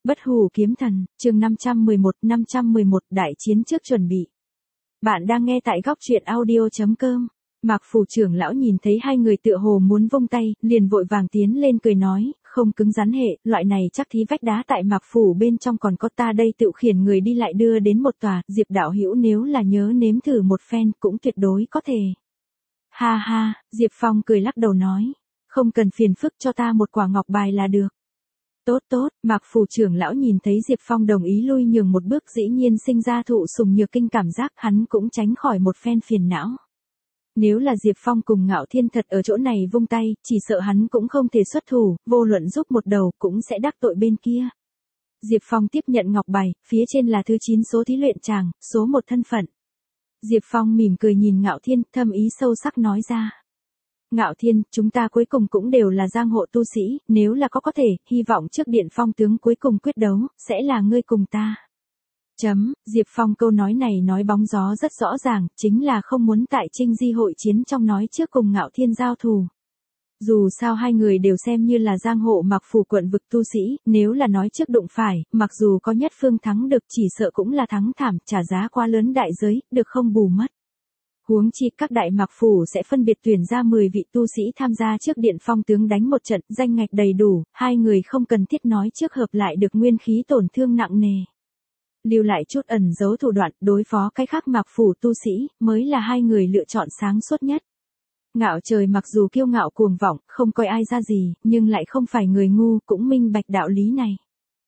Bất hủ kiếm thần, chương 511 đại chiến trước chuẩn bị. Bạn đang nghe tại góc truyện audio.com. Mạc Phủ trưởng lão nhìn thấy hai người tựa hồ muốn vung tay, liền vội vàng tiến lên cười nói, không cứng rắn hệ, loại này chắc thí vách đá tại Mạc Phủ bên trong còn có ta đây tự khiển người đi lại đưa đến một tòa, Diệp đạo hữu nếu là nhớ nếm thử một phen cũng tuyệt đối có thể. Ha ha, Diệp Phong cười lắc đầu nói, không cần phiền phức cho ta một quả ngọc bài là được. Tốt tốt, Mạc Phủ trưởng lão nhìn thấy Diệp Phong đồng ý lui nhường một bước dĩ nhiên sinh ra thụ sùng nhược kinh cảm giác hắn cũng tránh khỏi một phen phiền não. Nếu là Diệp Phong cùng Ngạo Thiên thật ở chỗ này vung tay, chỉ sợ hắn cũng không thể xuất thủ, vô luận giúp một đầu cũng sẽ đắc tội bên kia. Diệp Phong tiếp nhận ngọc bài, phía trên là thứ 9 số thí luyện tràng, số 1 thân phận. Diệp Phong mỉm cười nhìn Ngạo Thiên, thâm ý sâu sắc nói ra. Ngạo Thiên, chúng ta cuối cùng cũng đều là giang hộ tu sĩ, nếu là có thể, hy vọng trước Điện Phong tướng cuối cùng quyết đấu, sẽ là ngươi cùng ta. Diệp Phong câu nói này nói bóng gió rất rõ ràng, chính là không muốn tại Trinh Di hội chiến trong nói trước cùng Ngạo Thiên giao thù. Dù sao hai người đều xem như là giang hộ Mạc Phủ quận vực tu sĩ, nếu là nói trước đụng phải, mặc dù có nhất phương thắng được chỉ sợ cũng là thắng thảm, trả giá quá lớn đại giới, được không bù mất. Huống chi các đại Mạc Phủ sẽ phân biệt tuyển ra 10 vị tu sĩ tham gia trước Điện Phong tướng đánh một trận, danh ngạch đầy đủ, hai người không cần thiết nói trước hợp lại được nguyên khí tổn thương nặng nề. Lưu lại chút ẩn giấu thủ đoạn đối phó cái khác Mạc Phủ tu sĩ, mới là hai người lựa chọn sáng suốt nhất. Ngạo Trời mặc dù kiêu ngạo cuồng vọng, không coi ai ra gì, nhưng lại không phải người ngu, cũng minh bạch đạo lý này.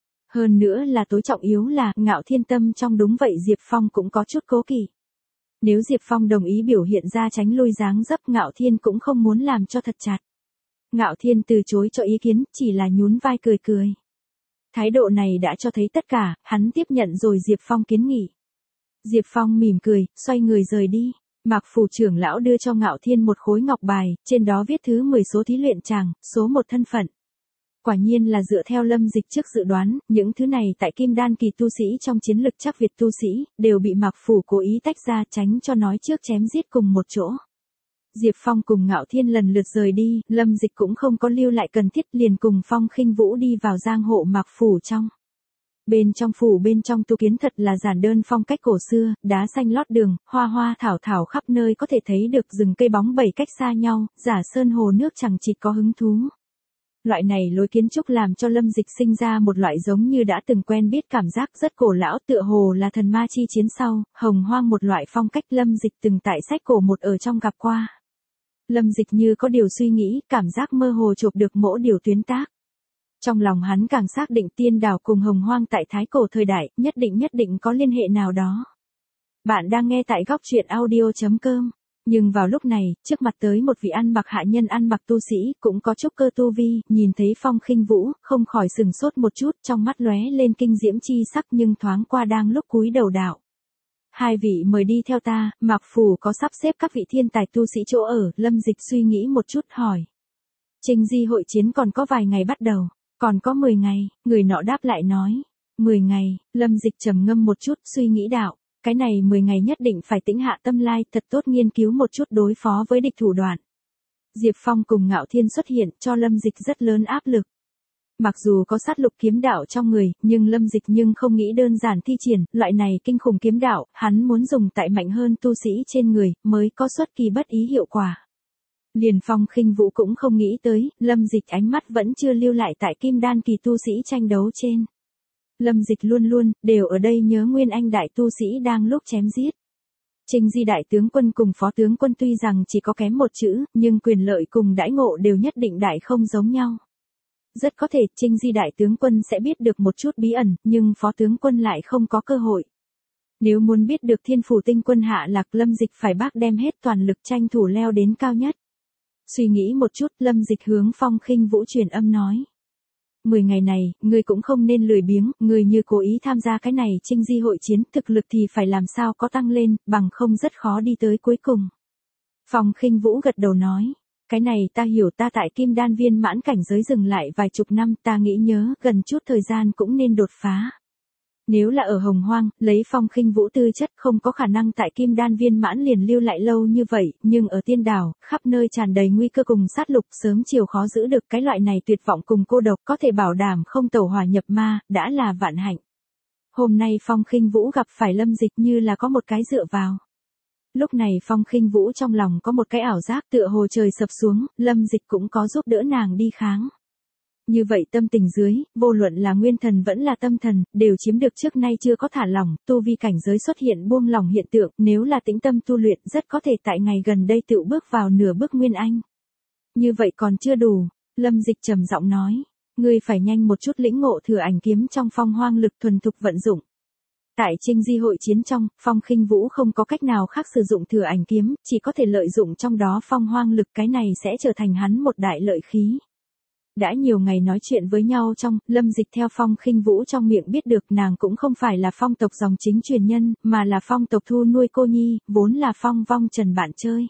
Hơn nữa là tối trọng yếu là, Ngạo Thiên tâm trong đúng vậy Diệp Phong cũng có chút cố kỵ. Nếu Diệp Phong đồng ý biểu hiện ra tránh lui dáng dấp Ngạo Thiên cũng không muốn làm cho thật chặt. Ngạo Thiên từ chối cho ý kiến, chỉ là nhún vai cười cười. Thái độ này đã cho thấy tất cả, hắn tiếp nhận rồi Diệp Phong kiến nghị. Diệp Phong mỉm cười, xoay người rời đi. Mạc Phủ trưởng lão đưa cho Ngạo Thiên một khối ngọc bài, trên đó viết thứ 10 số thí luyện tràng, số 1 thân phận. Quả nhiên là dựa theo Lâm Dịch trước dự đoán, những thứ này tại Kim Đan kỳ tu sĩ trong chiến lực chắc Việt tu sĩ, đều bị Mạc Phủ cố ý tách ra tránh cho nói trước chém giết cùng một chỗ. Diệp Phong cùng Ngạo Thiên lần lượt rời đi, Lâm Dịch cũng không có lưu lại cần thiết liền cùng Phong Khinh Vũ đi vào giang hộ Mạc Phủ trong. Bên trong phủ bên trong tu kiến thật là giản đơn phong cách cổ xưa, đá xanh lót đường, hoa hoa thảo thảo khắp nơi có thể thấy được rừng cây bóng bẩy cách xa nhau, giả sơn hồ nước chẳng chịt có hứng thú. Loại này lối kiến trúc làm cho Lâm Dịch sinh ra một loại giống như đã từng quen biết cảm giác rất cổ lão tựa hồ là thần ma chi chiến sau, hồng hoang một loại phong cách Lâm Dịch từng tại sách cổ một ở trong gặp qua. Lâm Dịch như có điều suy nghĩ, cảm giác mơ hồ chụp được mỗi điều tuyến tác. Trong lòng hắn càng xác định tiên đảo cùng hồng hoang tại thái cổ thời đại, nhất định có liên hệ nào đó. Bạn đang nghe tại góc truyện audio.com. Nhưng vào lúc này, trước mặt tới một vị ăn mặc hạ nhân ăn mặc tu sĩ, cũng có chút cơ tu vi, nhìn thấy Phong Khinh Vũ, không khỏi sừng sốt một chút, trong mắt lóe lên kinh diễm chi sắc nhưng thoáng qua đang lúc cúi đầu đạo. Hai vị mời đi theo ta, Mạc Phủ có sắp xếp các vị thiên tài tu sĩ chỗ ở, Lâm Dịch suy nghĩ một chút hỏi. Trinh Di hội chiến còn có vài ngày bắt đầu, còn có 10 ngày, người nọ đáp lại nói. 10 ngày, Lâm Dịch trầm ngâm một chút suy nghĩ đạo. Cái này 10 ngày nhất định phải tĩnh hạ tâm lai, thật tốt nghiên cứu một chút đối phó với địch thủ đoạn. Diệp Phong cùng Ngạo Thiên xuất hiện cho Lâm Dịch rất lớn áp lực. Mặc dù có sát lục kiếm đạo trong người, nhưng Lâm Dịch không nghĩ đơn giản thi triển, loại này kinh khủng kiếm đạo, hắn muốn dùng tại mạnh hơn tu sĩ trên người, mới có xuất kỳ bất ý hiệu quả. Liền Phong Khinh Vũ cũng không nghĩ tới, Lâm Dịch ánh mắt vẫn chưa lưu lại tại Kim Đan kỳ tu sĩ tranh đấu trên. Lâm Dịch luôn luôn, đều ở đây nhớ Nguyên Anh đại tu sĩ đang lúc chém giết. Trinh Di đại tướng quân cùng phó tướng quân tuy rằng chỉ có kém một chữ, nhưng quyền lợi cùng đãi ngộ đều nhất định đại không giống nhau. Rất có thể Trinh Di đại tướng quân sẽ biết được một chút bí ẩn, nhưng phó tướng quân lại không có cơ hội. Nếu muốn biết được Thiên Phủ tinh quân hạ lạc, Lâm Dịch phải bác đem hết toàn lực tranh thủ leo đến cao nhất. Suy nghĩ một chút, Lâm Dịch hướng Phong Khinh Vũ truyền âm nói. 10 ngày này, ngươi cũng không nên lười biếng, ngươi như cố ý tham gia cái này Trinh Di hội chiến, thực lực thì phải làm sao có tăng lên, bằng không rất khó đi tới cuối cùng. Phong Khinh Vũ gật đầu nói, cái này ta hiểu, ta tại Kim Đan viên mãn cảnh giới dừng lại vài chục năm, ta nghĩ nhớ, gần chút thời gian cũng nên đột phá. Nếu là ở Hồng Hoang, lấy Phong Khinh Vũ tư chất không có khả năng tại Kim Đan viên mãn liền lưu lại lâu như vậy, nhưng ở Tiên Đảo, khắp nơi tràn đầy nguy cơ cùng sát lục, sớm chiều khó giữ được cái loại này tuyệt vọng cùng cô độc, có thể bảo đảm không tẩu hỏa nhập ma, đã là vạn hạnh. Hôm nay Phong Khinh Vũ gặp phải Lâm Dịch như là có một cái dựa vào. Lúc này Phong Khinh Vũ trong lòng có một cái ảo giác tựa hồ trời sập xuống, Lâm Dịch cũng có giúp đỡ nàng đi kháng. Như vậy tâm tình dưới, vô luận là nguyên thần vẫn là tâm thần, đều chiếm được trước nay chưa có thả lỏng, tu vi cảnh giới xuất hiện buông lỏng hiện tượng, nếu là tĩnh tâm tu luyện rất có thể tại ngày gần đây tự bước vào nửa bước nguyên anh. Như vậy còn chưa đủ, Lâm Dịch trầm giọng nói, ngươi phải nhanh một chút lĩnh ngộ thừa ảnh kiếm trong phong hoang lực thuần thục vận dụng. Tại Trinh Di hội chiến trong, Phong Khinh Vũ không có cách nào khác sử dụng thừa ảnh kiếm, chỉ có thể lợi dụng trong đó phong hoang lực, cái này sẽ trở thành hắn một đại lợi khí. Đã nhiều ngày nói chuyện với nhau trong, Lâm Dịch theo Phong Khinh Vũ trong miệng biết được nàng cũng không phải là phong tộc dòng chính truyền nhân, mà là phong tộc thu nuôi cô nhi, vốn là phong vong trần bạn chơi.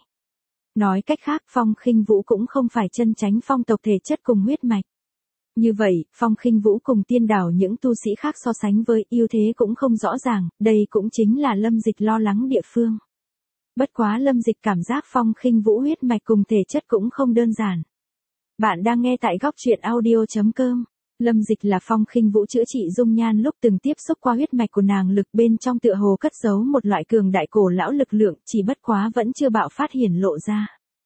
Nói cách khác Phong Khinh Vũ cũng không phải chân chánh phong tộc thể chất cùng huyết mạch. Như vậy, Phong Khinh Vũ cùng Tiên Đảo những tu sĩ khác so sánh với ưu thế cũng không rõ ràng, đây cũng chính là Lâm Dịch lo lắng địa phương. Bất quá Lâm Dịch cảm giác Phong Khinh Vũ huyết mạch cùng thể chất cũng không đơn giản. Bạn đang nghe tại góc truyện audio.com. Lâm Dịch là Phong Khinh Vũ chữa trị dung nhan lúc từng tiếp xúc qua huyết mạch của nàng, lực bên trong tựa hồ cất giấu một loại cường đại cổ lão lực lượng, chỉ bất quá vẫn chưa bạo phát hiển lộ ra.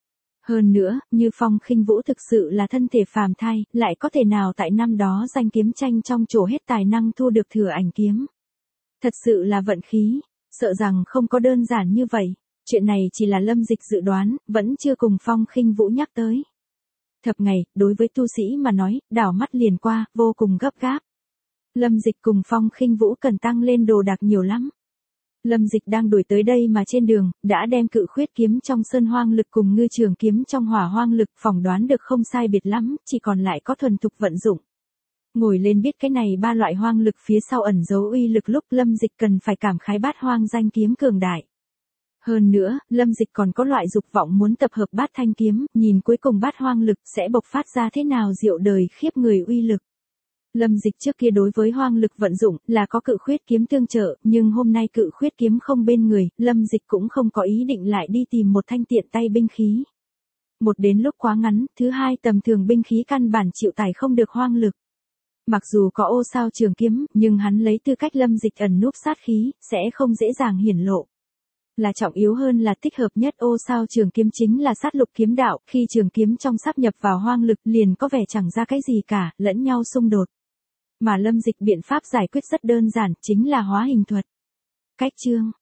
Hơn nữa, như Phong Khinh Vũ thực sự là thân thể phàm thai, lại có thể nào tại năm đó danh kiếm tranh trong trổ hết tài năng thu được thừa ảnh kiếm. Thật sự là vận khí, sợ rằng không có đơn giản như vậy. Chuyện này chỉ là Lâm Dịch dự đoán, vẫn chưa cùng Phong Khinh Vũ nhắc tới. Thập ngày, đối với tu sĩ mà nói, đảo mắt liền qua, vô cùng gấp gáp. Lâm Dịch cùng Phong Khinh Vũ cần tăng lên đồ đạc nhiều lắm. Lâm Dịch đang đuổi tới đây mà trên đường, đã đem cự khuyết kiếm trong sơn hoang lực cùng ngư trường kiếm trong hỏa hoang lực phỏng đoán được không sai biệt lắm, chỉ còn lại có thuần thục vận dụng. Ngồi lên biết cái này ba loại hoang lực phía sau ẩn dấu uy lực lúc Lâm Dịch cần phải cảm khái bát hoang danh kiếm cường đại. Hơn nữa, Lâm Dịch còn có loại dục vọng muốn tập hợp bát thanh kiếm, nhìn cuối cùng bát hoang lực sẽ bộc phát ra thế nào diệu đời khiếp người uy lực. Lâm Dịch trước kia đối với hoang lực vận dụng là có cự khuyết kiếm tương trợ, nhưng hôm nay cự khuyết kiếm không bên người, Lâm Dịch cũng không có ý định lại đi tìm một thanh tiện tay binh khí. Một đến lúc quá ngắn, thứ hai tầm thường binh khí căn bản chịu tải không được hoang lực. Mặc dù có ô sao trường kiếm, nhưng hắn lấy tư cách Lâm Dịch ẩn núp sát khí, sẽ không dễ dàng hiển lộ. Là trọng yếu hơn là thích hợp nhất ô sao trường kiếm chính là sát lục kiếm đạo, khi trường kiếm trong sáp nhập vào hoang lực liền có vẻ chẳng ra cái gì cả, lẫn nhau xung đột. Mà Lâm Dịch biện pháp giải quyết rất đơn giản, chính là hóa hình thuật. Cách chương